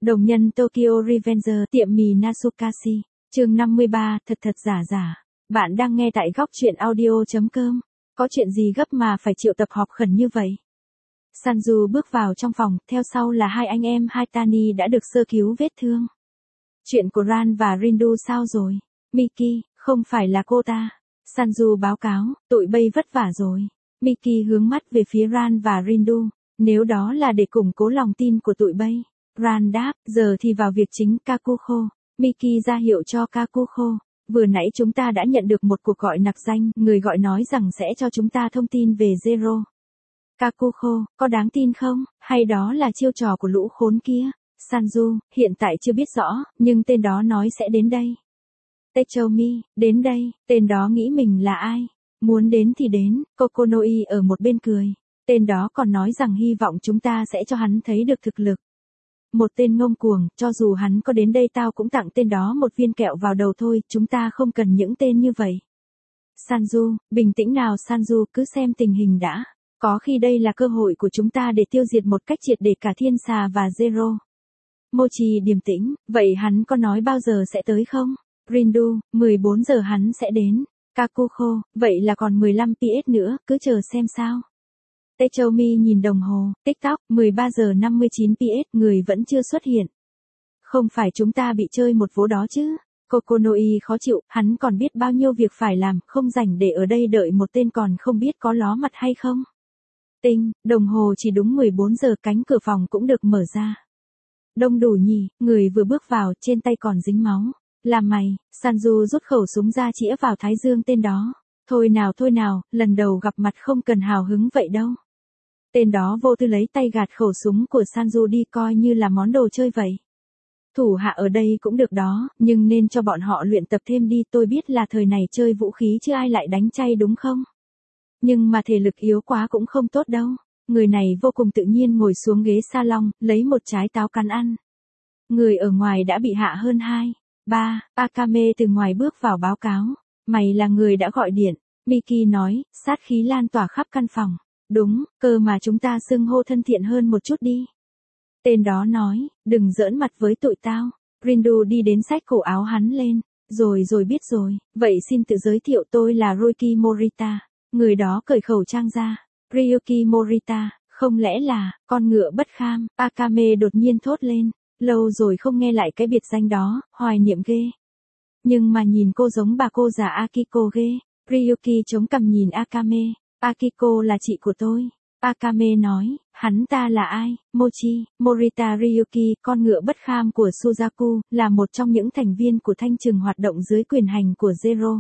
Đồng nhân Tokyo Revenger tiệm mì Nasukashi, chương 53, thật thật giả giả. Bạn đang nghe tại góc truyện audio.com. Có chuyện gì gấp mà phải triệu tập họp khẩn như vậy? Sanju bước vào trong phòng, theo sau là hai anh em Haitani đã được sơ cứu vết thương. Chuyện của Ran và Rindu sao rồi? Miki, không phải là cô ta. Sanju báo cáo, tụi bay vất vả rồi. Miki hướng mắt về phía Ran và Rindu, nếu đó là để củng cố lòng tin của tụi bay. Ran đáp, giờ thì vào việc chính. Kakuko. Miki ra hiệu cho Kakuko. Vừa nãy chúng ta đã nhận được một cuộc gọi nặc danh, người gọi nói rằng sẽ cho chúng ta thông tin về Zero. Kakuko, có đáng tin không, hay đó là chiêu trò của lũ khốn kia? Sanju, hiện tại chưa biết rõ, nhưng tên đó nói sẽ đến đây. Techoumi, đến đây, tên đó nghĩ mình là ai? Muốn đến thì đến. Kokonoi ở một bên cười. Tên đó còn nói rằng hy vọng chúng ta sẽ cho hắn thấy được thực lực. Một tên ngông cuồng, cho dù hắn có đến đây tao cũng tặng tên đó một viên kẹo vào đầu thôi, chúng ta không cần những tên như vậy. Sanju, bình tĩnh nào Sanju, cứ xem tình hình đã. Có khi đây là cơ hội của chúng ta để tiêu diệt một cách triệt để cả thiên xà và Zero. Mochi điềm tĩnh, vậy hắn có nói bao giờ sẽ tới không? Rindu, 14 giờ hắn sẽ đến. Kakuko, vậy là còn 15 PS nữa, cứ chờ xem sao. Techoumi nhìn đồng hồ, TikTok, 13 giờ 59 PS, người vẫn chưa xuất hiện. Không phải chúng ta bị chơi một vố đó chứ? Kokonoi khó chịu, hắn còn biết bao nhiêu việc phải làm, không rảnh để ở đây đợi một tên còn không biết có ló mặt hay không. Tinh, đồng hồ chỉ đúng 14 giờ, cánh cửa phòng cũng được mở ra. Đông đủ nhỉ, người vừa bước vào, trên tay còn dính máu. Làm mày, Sanju rút khẩu súng ra chĩa vào thái dương tên đó. Thôi nào, lần đầu gặp mặt không cần hào hứng vậy đâu. Tên đó vô tư lấy tay gạt khẩu súng của Sanju đi coi như là món đồ chơi vậy. Thủ hạ ở đây cũng được đó, nhưng nên cho bọn họ luyện tập thêm đi, tôi biết là thời này chơi vũ khí chứ ai lại đánh chay đúng không? Nhưng mà thể lực yếu quá cũng không tốt đâu. Người này vô cùng tự nhiên ngồi xuống ghế salon, lấy một trái táo cắn ăn. Người ở ngoài đã bị hạ hơn 2, 3, Akame từ ngoài bước vào báo cáo. Mày là người đã gọi điện. Miki nói, sát khí lan tỏa khắp căn phòng. Đúng, cơ mà chúng ta xưng hô thân thiện hơn một chút đi. Tên đó nói, đừng giỡn mặt với tụi tao. Rindu đi đến xách cổ áo hắn lên. Rồi biết rồi, vậy xin tự giới thiệu, tôi là Ryuki Morita. Người đó cởi khẩu trang ra. Ryuki Morita, không lẽ là, con ngựa bất kham? Akame đột nhiên thốt lên. Lâu rồi không nghe lại cái biệt danh đó, hoài niệm ghê. Nhưng mà nhìn cô giống bà cô già Akiko ghê. Ryuki chống cằm nhìn Akame. Akiko là chị của tôi. Akame nói, hắn ta là ai? Mochi, Morita Ryuki, con ngựa bất kham của Suzaku, là một trong những thành viên của thanh trừng hoạt động dưới quyền hành của Zero.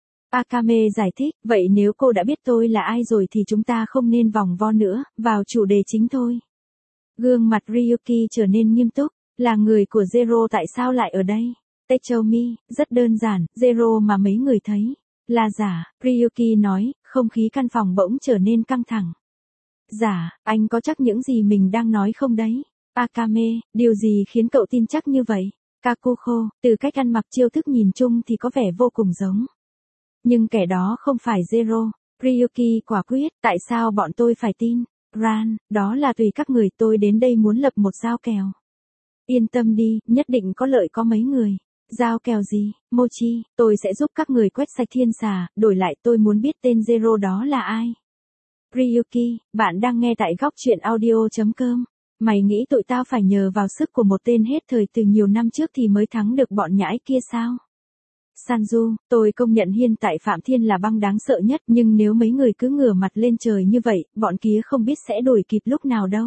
Akame giải thích, vậy nếu cô đã biết tôi là ai rồi thì chúng ta không nên vòng vo nữa, vào chủ đề chính thôi. Gương mặt Ryuki trở nên nghiêm túc, là người của Zero tại sao lại ở đây? Techoumi, rất đơn giản, Zero mà mấy người thấy là giả. Ryuki nói, không khí căn phòng bỗng trở nên căng thẳng. Giả, anh có chắc những gì mình đang nói không đấy? Akame, điều gì khiến cậu tin chắc như vậy? Kakuko, từ cách ăn mặc chiêu thức nhìn chung thì có vẻ vô cùng giống. Nhưng kẻ đó không phải Zero. Ryuki quả quyết, tại sao bọn tôi phải tin? Ran, đó là tùy các người, tôi đến đây muốn lập một giao kèo. Yên tâm đi, nhất định có lợi có mấy người. Giao kèo gì? Mochi, tôi sẽ giúp các người quét sạch thiên xà, đổi lại tôi muốn biết tên Zero đó là ai. Ryuki, bạn đang nghe tại góc truyện audio.com. Mày nghĩ tụi tao phải nhờ vào sức của một tên hết thời từ nhiều năm trước thì mới thắng được bọn nhãi kia sao? Sanju, tôi công nhận hiện tại Phạm Thiên là băng đáng sợ nhất, nhưng nếu mấy người cứ ngửa mặt lên trời như vậy, bọn kia không biết sẽ đuổi kịp lúc nào đâu.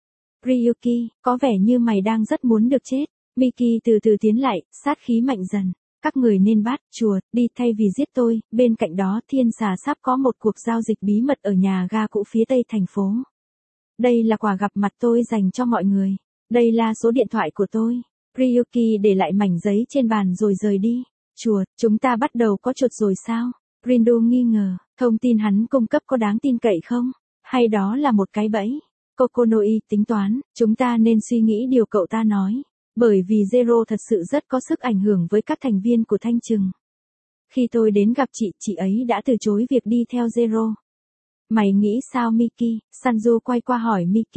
Ryuki, có vẻ như mày đang rất muốn được chết. Miki từ từ tiến lại, sát khí mạnh dần. Các người nên bắt chuột đi thay vì giết tôi. Bên cạnh đó thiên xà sắp có một cuộc giao dịch bí mật ở nhà ga cũ phía tây thành phố. Đây là quà gặp mặt tôi dành cho mọi người. Đây là số điện thoại của tôi. Ryuki để lại mảnh giấy trên bàn rồi rời đi. Chuột, chúng ta bắt đầu có chuột rồi sao? Rindu nghi ngờ, thông tin hắn cung cấp có đáng tin cậy không? Hay đó là một cái bẫy? Kokonoi tính toán, chúng ta nên suy nghĩ điều cậu ta nói. Bởi vì Zero thật sự rất có sức ảnh hưởng với các thành viên của thanh trừng. Khi tôi đến gặp chị ấy đã từ chối việc đi theo Zero. Mày nghĩ sao Miki? Sanju quay qua hỏi Miki.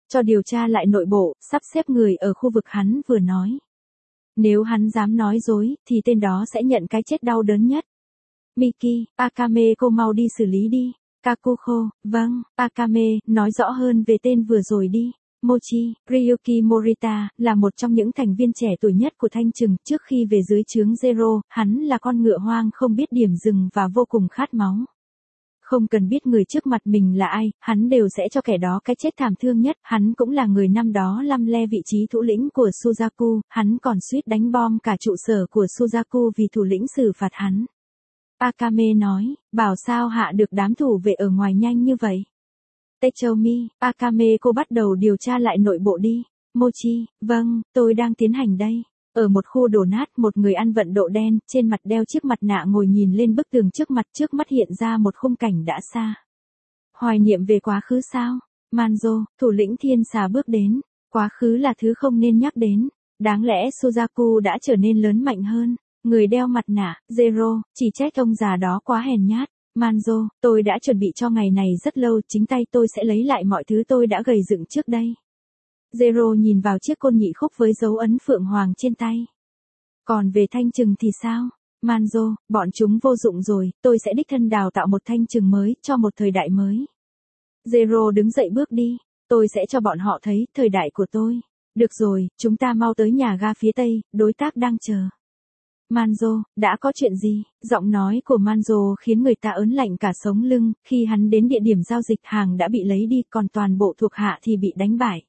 cho điều tra lại nội bộ, sắp xếp người ở khu vực hắn vừa nói. Nếu hắn dám nói dối, thì tên đó sẽ nhận cái chết đau đớn nhất. Miki, Akame cô mau đi xử lý đi. Kakuko, vâng, Akame, nói rõ hơn về tên vừa rồi đi. Mochi, Ryuki Morita, là một trong những thành viên trẻ tuổi nhất của Thanh Trừng. Trước khi về dưới trướng Zero, hắn là con ngựa hoang không biết điểm dừng và vô cùng khát máu. Không cần biết người trước mặt mình là ai, hắn đều sẽ cho kẻ đó cái chết thảm thương nhất. Hắn cũng là người năm đó lăm le vị trí thủ lĩnh của Suzaku, hắn còn suýt đánh bom cả trụ sở của Suzaku vì thủ lĩnh xử phạt hắn. Akame nói, bảo sao hạ được đám thủ vệ ở ngoài nhanh như vậy. Techoumi, Akame cô bắt đầu điều tra lại nội bộ đi. Mochi, vâng, tôi đang tiến hành đây. Ở một khu đổ nát, một người ăn vận độ đen, trên mặt đeo chiếc mặt nạ ngồi nhìn lên bức tường trước mắt hiện ra một khung cảnh đã xa. Hoài niệm về quá khứ sao? Manzo, thủ lĩnh thiên xà bước đến. Quá khứ là thứ không nên nhắc đến. Đáng lẽ Suzaku đã trở nên lớn mạnh hơn. Người đeo mặt nạ, Zero, chỉ trách ông già đó quá hèn nhát. Manzo, tôi đã chuẩn bị cho ngày này rất lâu, chính tay tôi sẽ lấy lại mọi thứ tôi đã gầy dựng trước đây. Zero nhìn vào chiếc côn nhị khúc với dấu ấn phượng hoàng trên tay. Còn về Thanh Trừng thì sao? Manzo, bọn chúng vô dụng rồi, tôi sẽ đích thân đào tạo một Thanh Trừng mới, cho một thời đại mới. Zero đứng dậy bước đi, tôi sẽ cho bọn họ thấy thời đại của tôi. Được rồi, chúng ta mau tới nhà ga phía tây, đối tác đang chờ. Manzo, đã có chuyện gì? Giọng nói của Manzo khiến người ta ớn lạnh cả sống lưng, khi hắn đến địa điểm giao dịch hàng đã bị lấy đi, còn toàn bộ thuộc hạ thì bị đánh bại.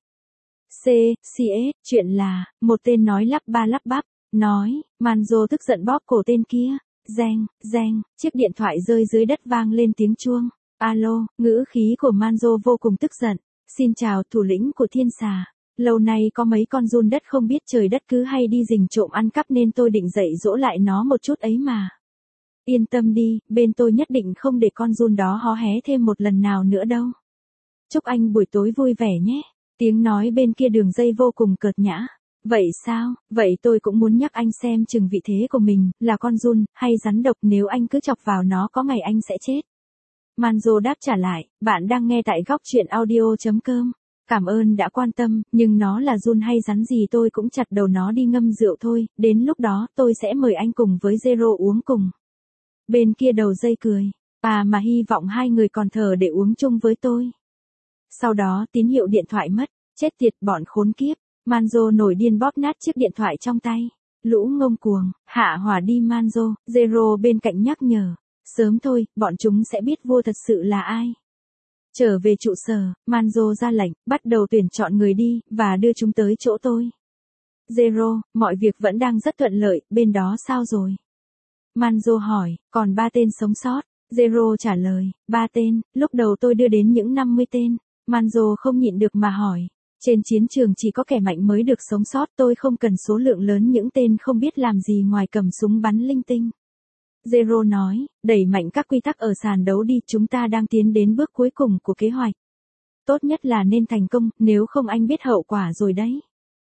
Chuyện là, một tên nói lắp ba lắp bắp, nói, Manzo tức giận bóp cổ tên kia. Reng, chiếc điện thoại rơi dưới đất vang lên tiếng chuông. Alo, ngữ khí của Manzo vô cùng tức giận. Xin chào thủ lĩnh của thiên xà. Lâu nay có mấy con giun đất không biết trời đất cứ hay đi rình trộm ăn cắp nên tôi định dạy dỗ lại nó một chút ấy mà. Yên tâm đi, bên tôi nhất định không để con giun đó hó hé thêm một lần nào nữa đâu. Chúc anh buổi tối vui vẻ nhé. Tiếng nói bên kia đường dây vô cùng cợt nhã. Vậy sao, vậy tôi cũng muốn nhắc anh xem chừng vị thế của mình, là con giun, hay rắn độc, nếu anh cứ chọc vào nó có ngày anh sẽ chết. Manzo đáp trả lại, bạn đang nghe tại góc truyện audio.com. Cảm ơn đã quan tâm, nhưng nó là giun hay rắn gì tôi cũng chặt đầu nó đi ngâm rượu thôi, đến lúc đó tôi sẽ mời anh cùng với Zero uống cùng. Bên kia đầu dây cười, mà hy vọng hai người còn thở để uống chung với tôi. Sau đó tín hiệu điện thoại mất, chết tiệt bọn khốn kiếp, Manzo nổi điên bóp nát chiếc điện thoại trong tay. Lũ ngông cuồng, hạ hỏa đi Manzo, Zero bên cạnh nhắc nhở. Sớm thôi, bọn chúng sẽ biết vua thật sự là ai. Trở về trụ sở, Manzo ra lệnh, bắt đầu tuyển chọn người đi, và đưa chúng tới chỗ tôi. Zero, mọi việc vẫn đang rất thuận lợi, bên đó sao rồi? Manzo hỏi, còn 3 tên sống sót. Zero trả lời, 3 tên, lúc đầu tôi đưa đến những 50 tên. Manzo không nhịn được mà hỏi. Trên chiến trường chỉ có kẻ mạnh mới được sống sót, tôi không cần số lượng lớn những tên không biết làm gì ngoài cầm súng bắn linh tinh. Zero nói, đẩy mạnh các quy tắc ở sàn đấu đi, chúng ta đang tiến đến bước cuối cùng của kế hoạch. Tốt nhất là nên thành công, nếu không anh biết hậu quả rồi đấy.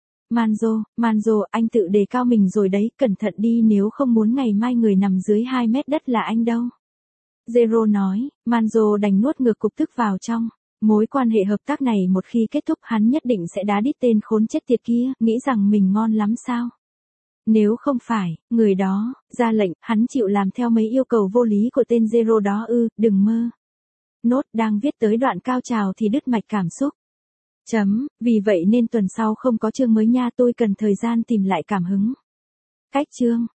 Manzo, anh tự đề cao mình rồi đấy, cẩn thận đi nếu không muốn ngày mai người nằm dưới 2 mét đất là anh đâu. Zero nói, Manzo đành nuốt ngược cục tức vào trong. Mối quan hệ hợp tác này một khi kết thúc hắn nhất định sẽ đá đít tên khốn chết tiệt kia, nghĩ rằng mình ngon lắm sao. Nếu không phải, người đó, ra lệnh, hắn chịu làm theo mấy yêu cầu vô lý của tên Zero đó đừng mơ. Nốt đang viết tới đoạn cao trào thì đứt mạch cảm xúc. Vì vậy nên tuần sau không có chương mới nha, tôi cần thời gian tìm lại cảm hứng. Cách chương.